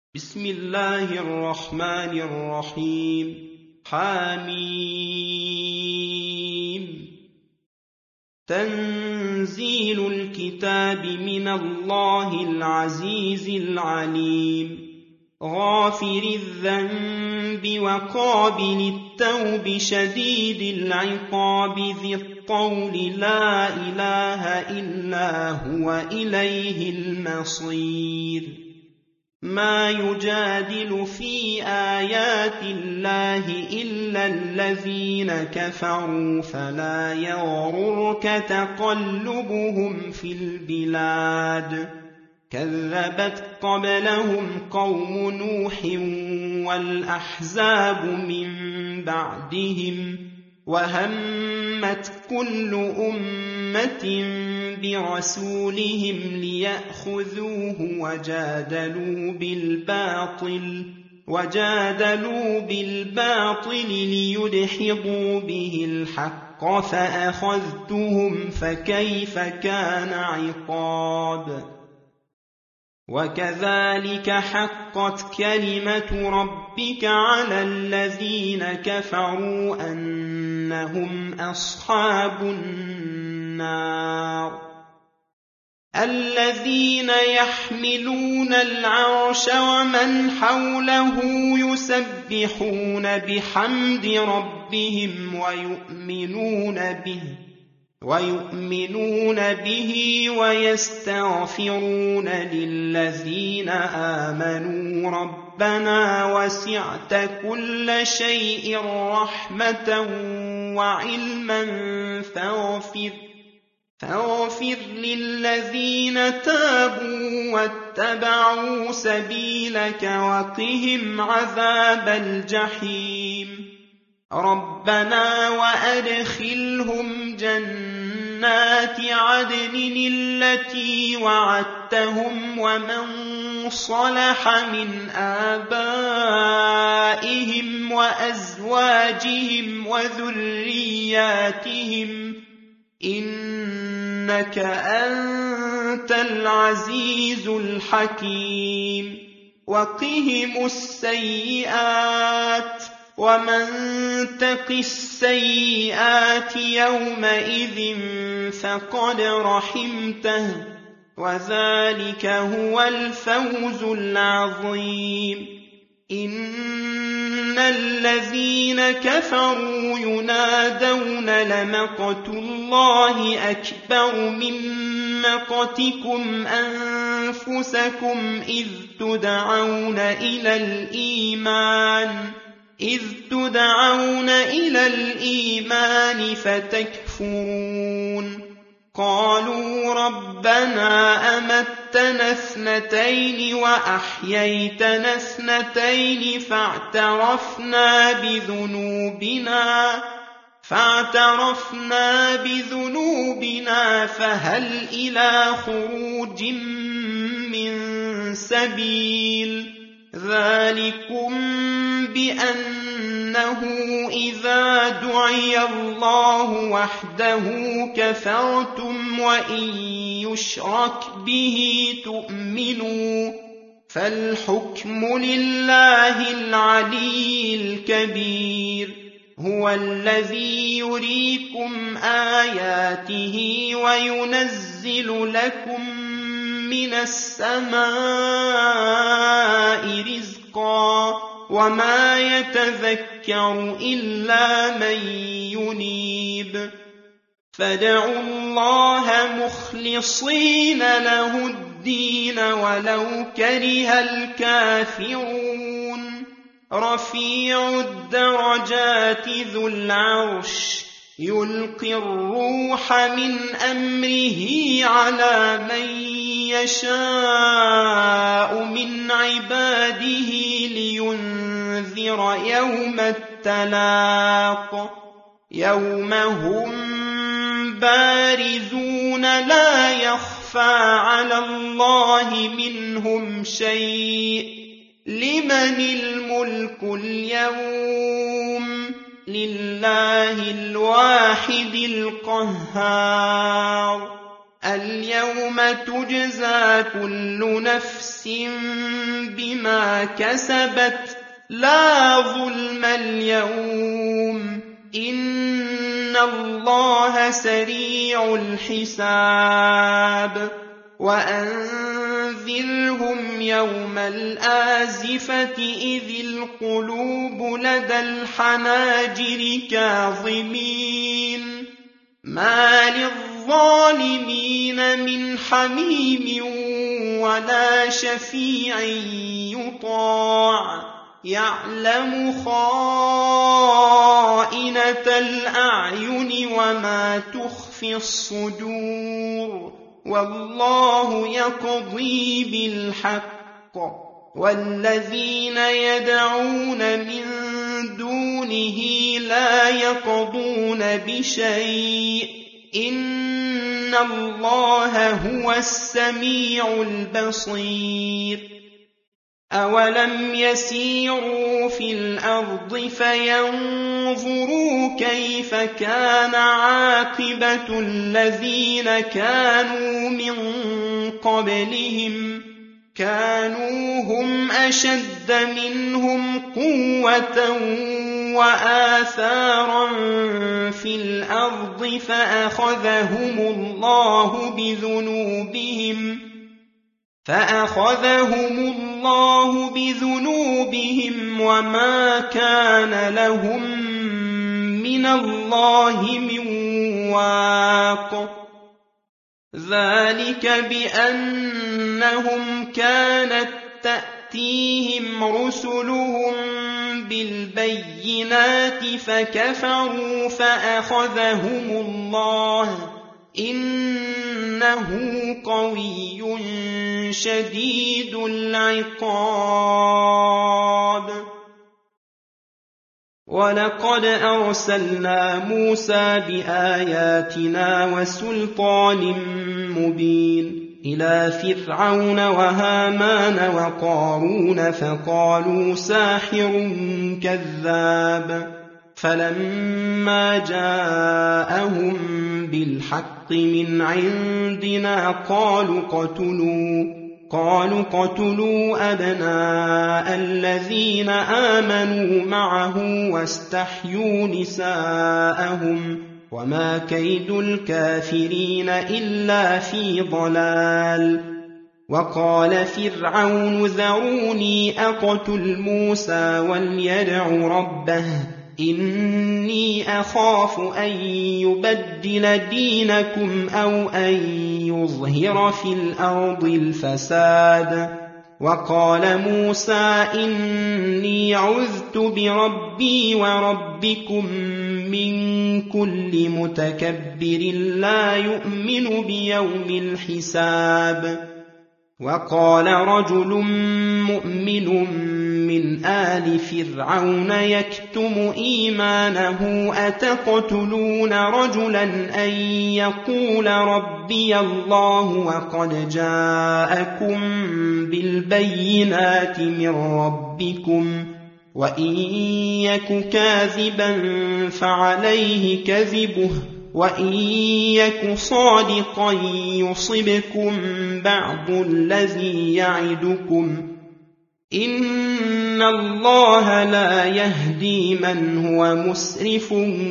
بسم الله الرحمن الرحيم. حميم. تنزيل الكتاب من الله العزيز العليم. غافر الذنب وقابل التوب شديد العقاب ذي الطول لا إله إلا هو إليه المصير. ما يجادل في آيات الله إلا الذين كفروا فلا يغررك تقلبهم في البلاد. كذبت قبلهم قوم نوح والأحزاب من بعدهم وهمت كل أمة برسولهم ليأخذوه وجادلوا بالباطل ليدحضوا به الحق فأخذتهم فكيف كان عقاب. وكذلك حقت كلمة ربك على الذين كفروا أنهم أصحاب النار. الذين يحملون العرش ومن حوله يسبحون بحمد ربهم ويؤمنون به ويستغفرون للذين آمنوا ربنا وسعت كل شيء رحمة وعلما فاغفر للذين تابوا واتبعوا سبيلك وقهم عذاب الجحيم. ربنا وأدخلهم جنات عدن التي وعدتهم ومن صلح من آبائهم وأزواجهم وذرياتهم إنك أنت العزيز الحكيم. وقهم السيئات ومن تق السيئات يومئذ فقد رحمته وذلك هو الفوز العظيم. إن الذين كفروا ينادون لمقت الله أكبر من مقتكم أنفسكم إذ تدعون إلى الإيمان فتكفرون. قالوا ربنا أمتنا اثنتين وأحييتنا اثنتين فاعترفنا بذنوبنا فهل إلى خروج من سبيل. ذلكم بأنه إذا دعي الله وحده كفرتم وإن يشرك به تؤمنوا فالحكم لله العلي الكبير. هو الذي يريكم آياته وينزل لكم من السماء رزقا وما يتذكر إلا من ينيب. فادعوا الله مخلصين له الدين ولو كره الكافرون. رفيع الدرجات ذو العرش يلقي الروح من أمره على من يشاء من عباده لينذر يوم التلاق يوم هم بارزون لا يخفى على الله منهم شيء. لمن الملك اليوم؟ لله الواحد القهار. اليوم تجزى كل نفس بما كسبت لا ظلم اليوم إن الله سريع الحساب وأنذرهم يوم الآزفة إذ القلوب لدى الحناجر كاظمين ما للظالمين من حميم ولا شفيع يطاع يعلم خائنة الأعين وما تخفي الصدور والله يقضي بالحق والذين يدعون من دونه لا يقضون بشيء إن الله هو السميع البصير أولم يسيروا في الأرض فينظروا كيف كان عاقبة الذين كانوا من قبلهم كانوا هم أشد منهم قوة وآثارا في الأرض فأخذهم الله بذنوبهم وما كان لهم من الله من واق ذلك بأنهم كانت تأتيهم رسلهم بالبينات فكفروا فأخذهم الله إنه قوي شديد العقاب ولقد أرسلنا موسى بآياتنا وسلطان مبين إلى فرعون وهامان وقارون فقالوا ساحر كذاب فلما جاءهم بالحق من عندنا قالوا قتلوا أبناء الذين آمنوا معه واستحيوا نساءهم وما كيد الكافرين إلا في ضلال وقال فرعون ذروني أقتل موسى وليدع ربه إني أخاف أن يبدل دينكم أو أن يظهر في الأرض الفساد وقال موسى إني عذت بربي وربكم من كل متكبر لا يؤمن بيوم الحساب وقال رجل مؤمن من آل فرعون يكتم إيمانه أتقتلون رجلا أن يقول ربي الله وقد جاءكم بالبينات من ربكم وإن يك كاذبا فعليه كذبه وإن يك صادقا يصبكم بعض الذي يعدكم إن الله لا يهدي من هو مسرف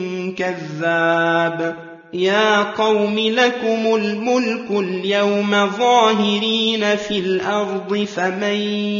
كذاب يا قوم لكم الملك اليوم ظاهرين في الأرض فمن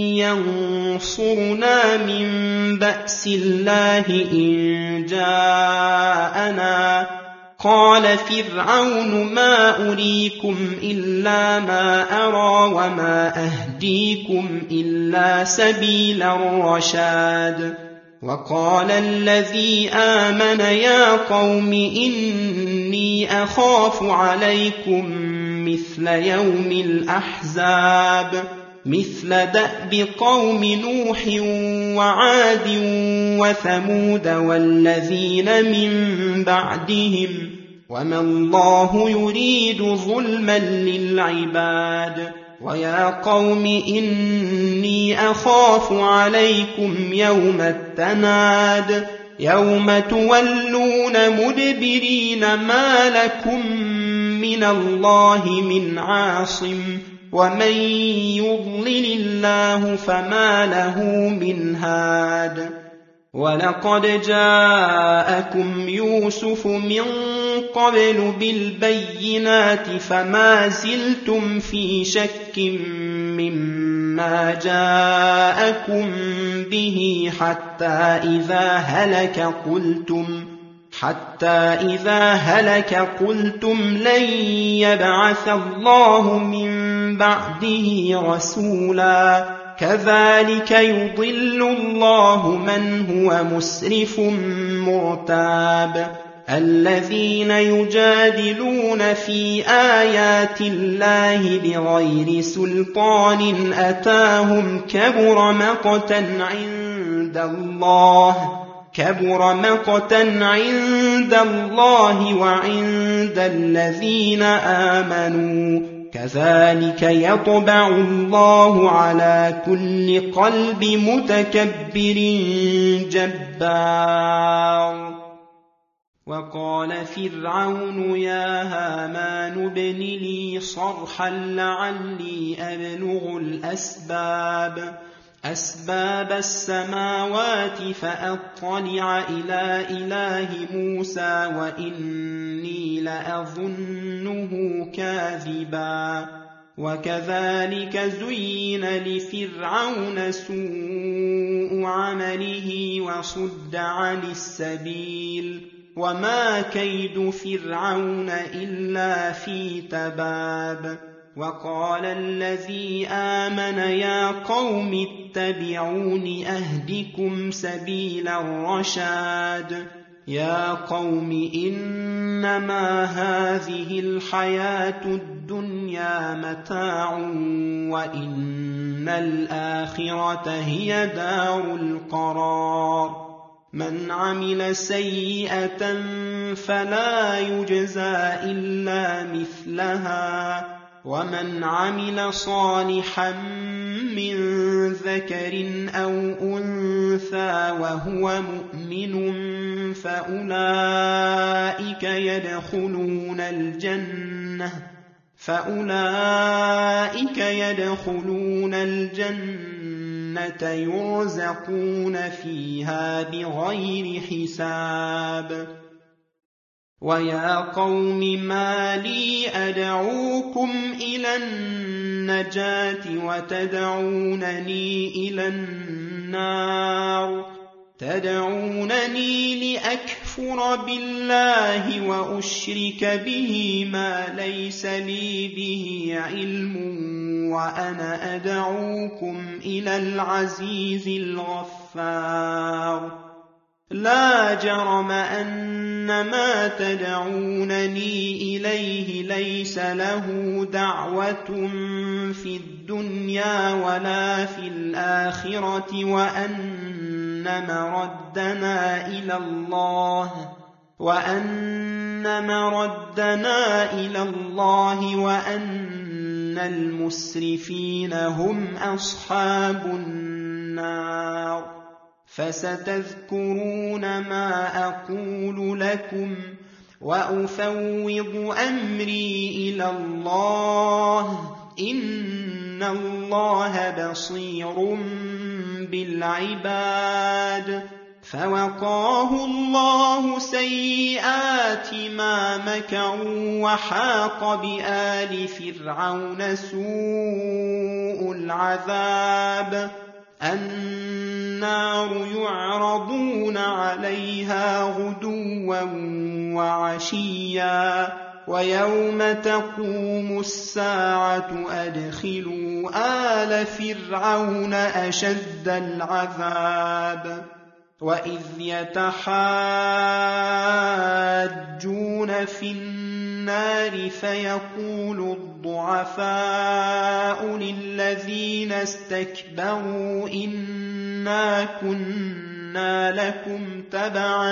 ينصرنا من بأس الله إن جاءنا قال فرعون ما أريكم إلا ما أرى وما أهديكم إلا سبيل الرشاد وقال الذي آمن يا قوم إني أخاف عليكم مثل يوم الأحزاب مثل دأب قوم نوح وعاد وثمود والذين من بعدهم وما الله يريد ظلما للعباد ويا قوم إني أخاف عليكم يوم التناد يوم تولون مدبرين ما لكم من الله من عاصم ومن يضلل الله فما له من هاد ولقد جاءكم يوسف من قبل بالبينات فما زلتم في شك مما جاءكم به حتى إذا هلك قلتم لن يبعث الله من بعده رسولا كذلك يضل الله من هو مسرف مرتاب الذين يجادلون في آيات الله بغير سلطان أتاهم كبر مقتا عند الله وعند الذين آمنوا كذلك يطبع الله على كل قلب متكبر جبار وقال فرعون يا هامان ابن لي صرحا لعلي أبلغ أسباب السماوات فأطلع إلى إله موسى وإني لأظنه كاذبا وكذلك زين لفرعون سوء عمله وصد عن السبيل وما كيد فرعون إلا في تباب وقال الذي آمن يا قوم اتبعون أهدكم سبيل الرشاد يا قوم إنما هذه الحياة الدنيا متاع وإن الآخرة هي دار القرار من عمل سيئة فلا يجزى إلا مثلها ومن عمل صالحا من ذكر أو أنثى وهو مؤمن فأولئك يدخلون الجنة يرزقون فيها بغير حساب ويا قوم ما لي أدعوكم إلى النجاة وتدعونني إلى النار تدعونني لأكفر بالله وأشرك به ما ليس لي به علم وأنا أدعوكم إلى العزيز الغفار لا جرم أن ما تدعونني إليه ليس له دعوة في الدنيا ولا في الآخرة وأن مردنا إلى الله وأن المسرفين هم أصحاب النار فستذكرون ما أقول لكم وأفوض أمري إلى الله إن الله بصير بالعباد فوقاه الله سيئات ما مكروا وحاق بآل فرعون سوء العذاب النار يعرضون عليها غدوا وعشيا ويوم تقوم الساعة أدخلوا آل فرعون أشد العذاب وإذ يتحاجون في النار فيقول الضعفاء للذين استكبروا إنا كنا لكم تبعا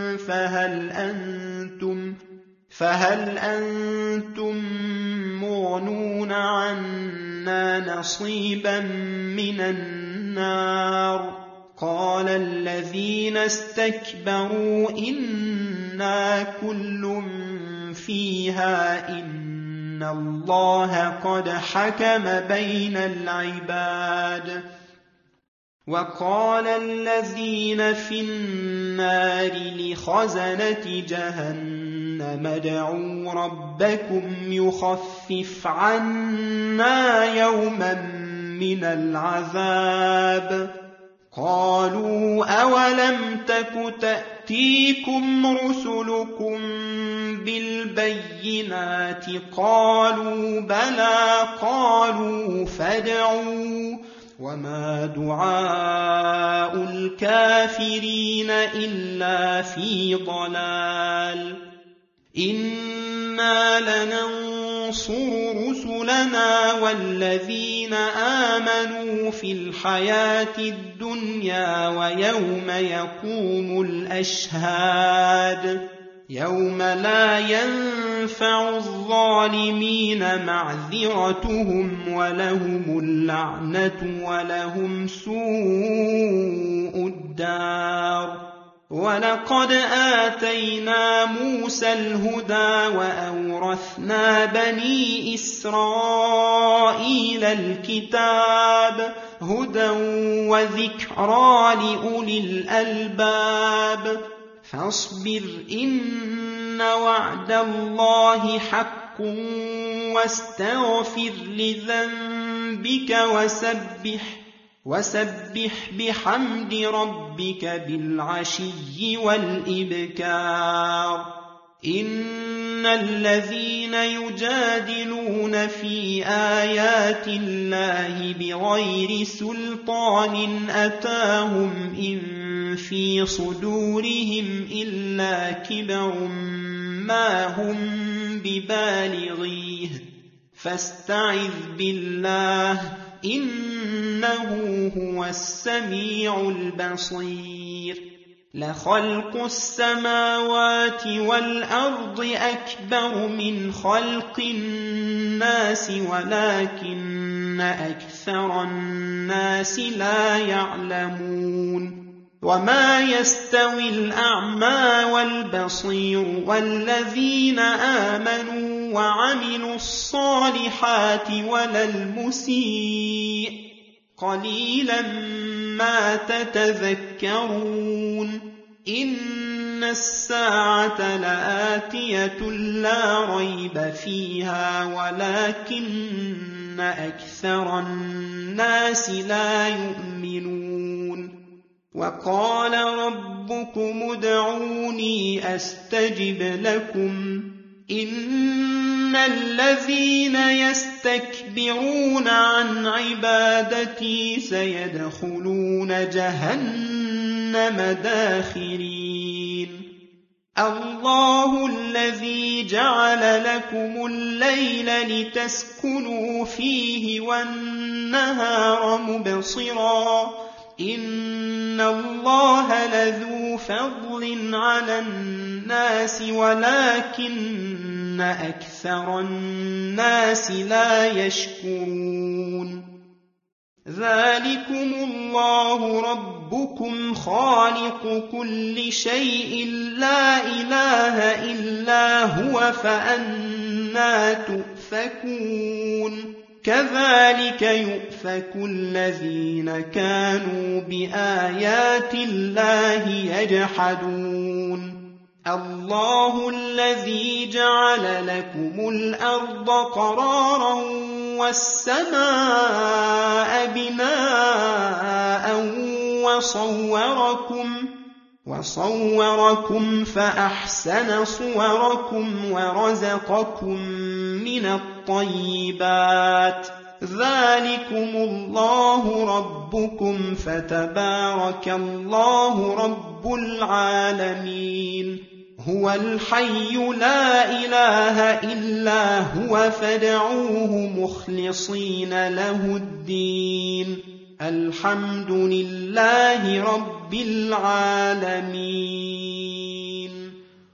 فهل أنتم مغنون عنا نصيبا من النار قال الذين استكبروا إنا كل فيها إن الله قد حكم بين العباد. وقال الذين في النار لخزنة جهنم ادعوا ربكم يخفف عنا يوما من العذاب. قالوا أولم تك تأتيكم رسلكم بالبينات؟ قالوا بلى. قالوا فادعوا. وما دعاء الكافرين إلا في ضلال. إنا لننصر رسلنا والذين آمنوا في الحياة الدنيا ويوم يقوم الأشهاد، يوم لا ينفع الظالمين معذرتهم ولهم اللعنة ولهم سوء الدار. ولقد آتينا موسى الهدى وأورثنا بني إسرائيل الكتاب هدى وذكرى لأولي الألباب. فاصبر إن وعد الله حق واستغفر لذنبك وسبح بحمد ربك بالعشي والإبكار. إن الذين يجادلون في آيات الله بغير سلطان أتاهم إن في صدورهم إلا كبر ما هم ببالغيه فاستعذ بالله إنه هو السميع البصير. لخلق السماوات والأرض أكبر من خلق الناس ولكن أكثر الناس لا يعلمون. وما يستوي الأعمى والبصير والذين آمنوا وعملوا الصالحات ولا المسيء قليلا ما تتذكرون. إن الساعة لآتية لا ريب فيها ولكن أكثر الناس لا يؤمنون. وقال ربكم ادعوني أستجب لكم إن الذين يستكبرون عن عبادتي سيدخلون جهنم داخرين. الله الذي جعل لكم الليل لتسكنوا فيه والنهار مبصرا إن الله لذو فضل على الناس ولكن أكثر الناس لا يشكرون. ذلكم الله ربكم خالق كل شيء لا إله إلا هو فأنى تؤفكون. كذلك يؤفك الذين كانوا بآيات الله يجحدون. الله الذي جعل لكم الأرض قرارا والسماء بناء وصوركم فأحسن صوركم ورزقكم من الطيبات. ذلكم الله ربكم فتبارك الله رب العالمين. هو الحي لا إله إلا هو فادعوه مخلصين له الدين. الحمد لله رب العالمين.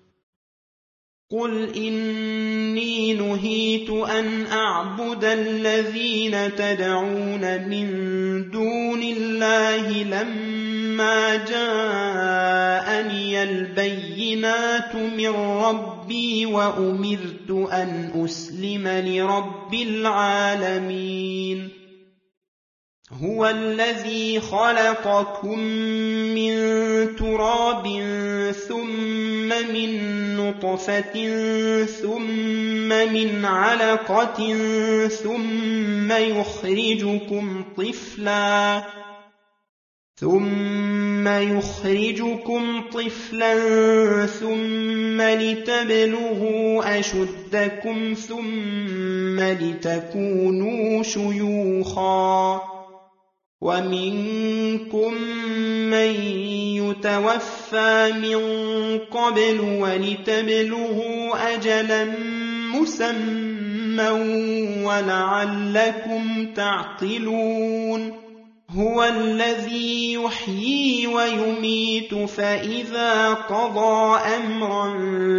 قل إني نهيت أن أعبد الذين تدعون من دون الله لما جاءني البينات من ربي ربي وأمرت أن أسلم لرب العالمين هو الذي خلقكم من تراب ثم من نطفة ثم من علقة ثم يخرجكم طفلا ثم لتبلغوا أشدكم ثم لتكونوا شيوخا ومنكم من يتوفى من قبل ولتبلغوا أجلا مسمى ولعلكم تعقلون هو الذي يحيي ويميت فإذا قضى أمرا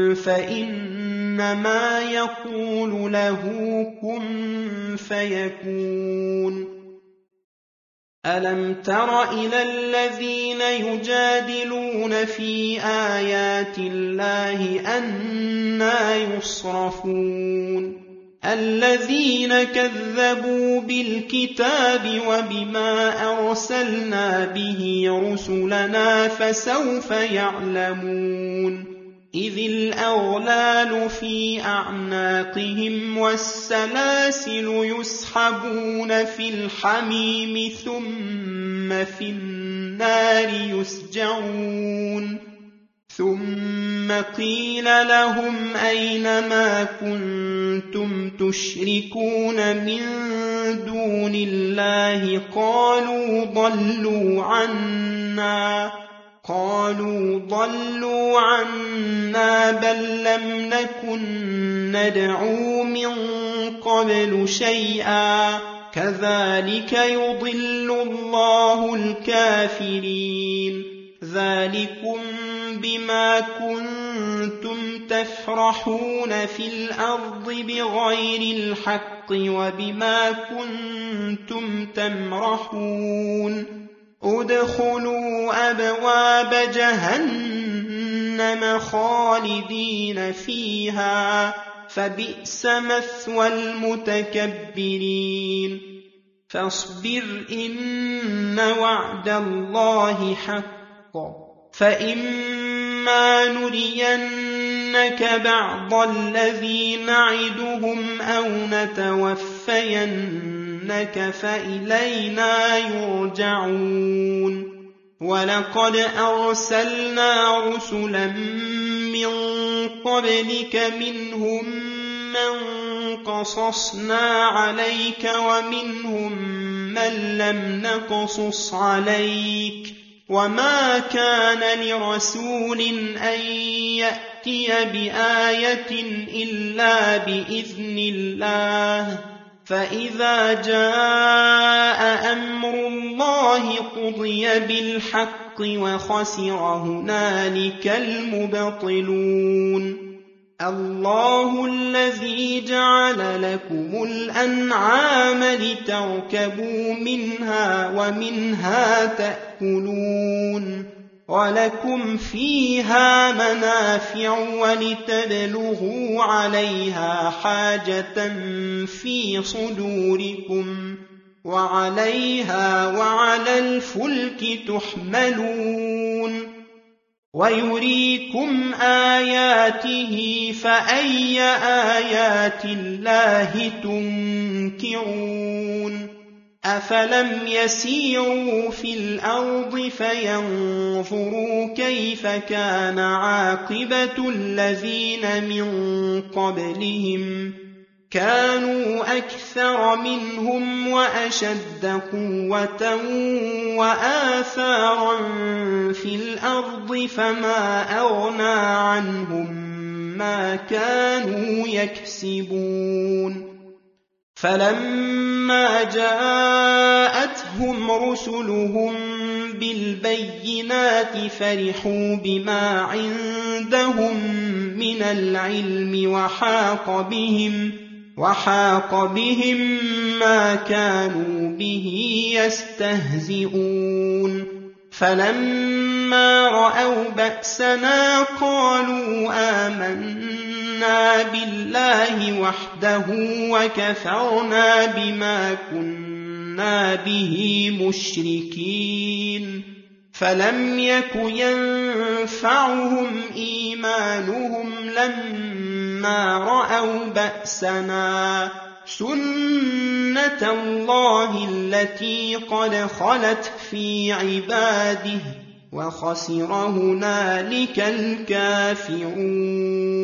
فإنما يقول له كن فيكون ألم تر إلى الذين يجادلون في آيات الله أنى يصرفون الذين كذبوا بالكتاب وبما أرسلنا به رسلنا فسوف يعلمون إذ الأغلال في أعناقهم والسلاسل يسحبون في الحميم ثم في النار يسجرون ثم قيل لهم أين ما كنتم تشركون من دون الله قالوا ضلوا عنا بل لم نكن ندعو من قبل شيئا كذلك يضل الله الكافرين ذلكم بما كنتم تفرحون في الأرض بغير الحق وبما كنتم تمرحون ادخلوا أبواب جهنم خالدين فيها فبئس مثوى المتكبرين فاصبر إن وعد الله حق فإما نرينك بعض الذي نعدهم أو نتوفينك فإلينا يرجعون ولقد أرسلنا رسلا من قبلك منهم من قصصنا عليك ومنهم من لم نقصص عليك وما كان لرسول أن يأتي بآية إلا بإذن الله فإذا جاء أمر الله قضي بالحق وخسر هنالك المبطلون الله الذي جعل لكم الأنعام لتركبوا منها ومنها تأكلون ولكم فيها منافع ولتبلغوا عليها حاجة في صدوركم وعليها وعلى الفلك تحملون ويريكم آياته فأي آيات الله تنكرون أفلم يسيروا في الأرض فينظروا كيف كان عاقبة الذين من قبلهم كانوا أكثر منهم وأشد قوة وآثارا في الأرض فما أغنى عنهم ما كانوا يكسبون فلما جاءتهم رسلهم بالبينات فرحوا بما عندهم من العلم وحاق بهم ما كانوا به يستهزئون فلما رأوا بأسنا قالوا آمنا آمنا بالله وحده وكفرنا بما كنا به مشركين فلم يك ينفعهم إيمانهم لما رأوا بأسنا سنة الله التي قد خلت في عباده وخسر هنالك الكافرون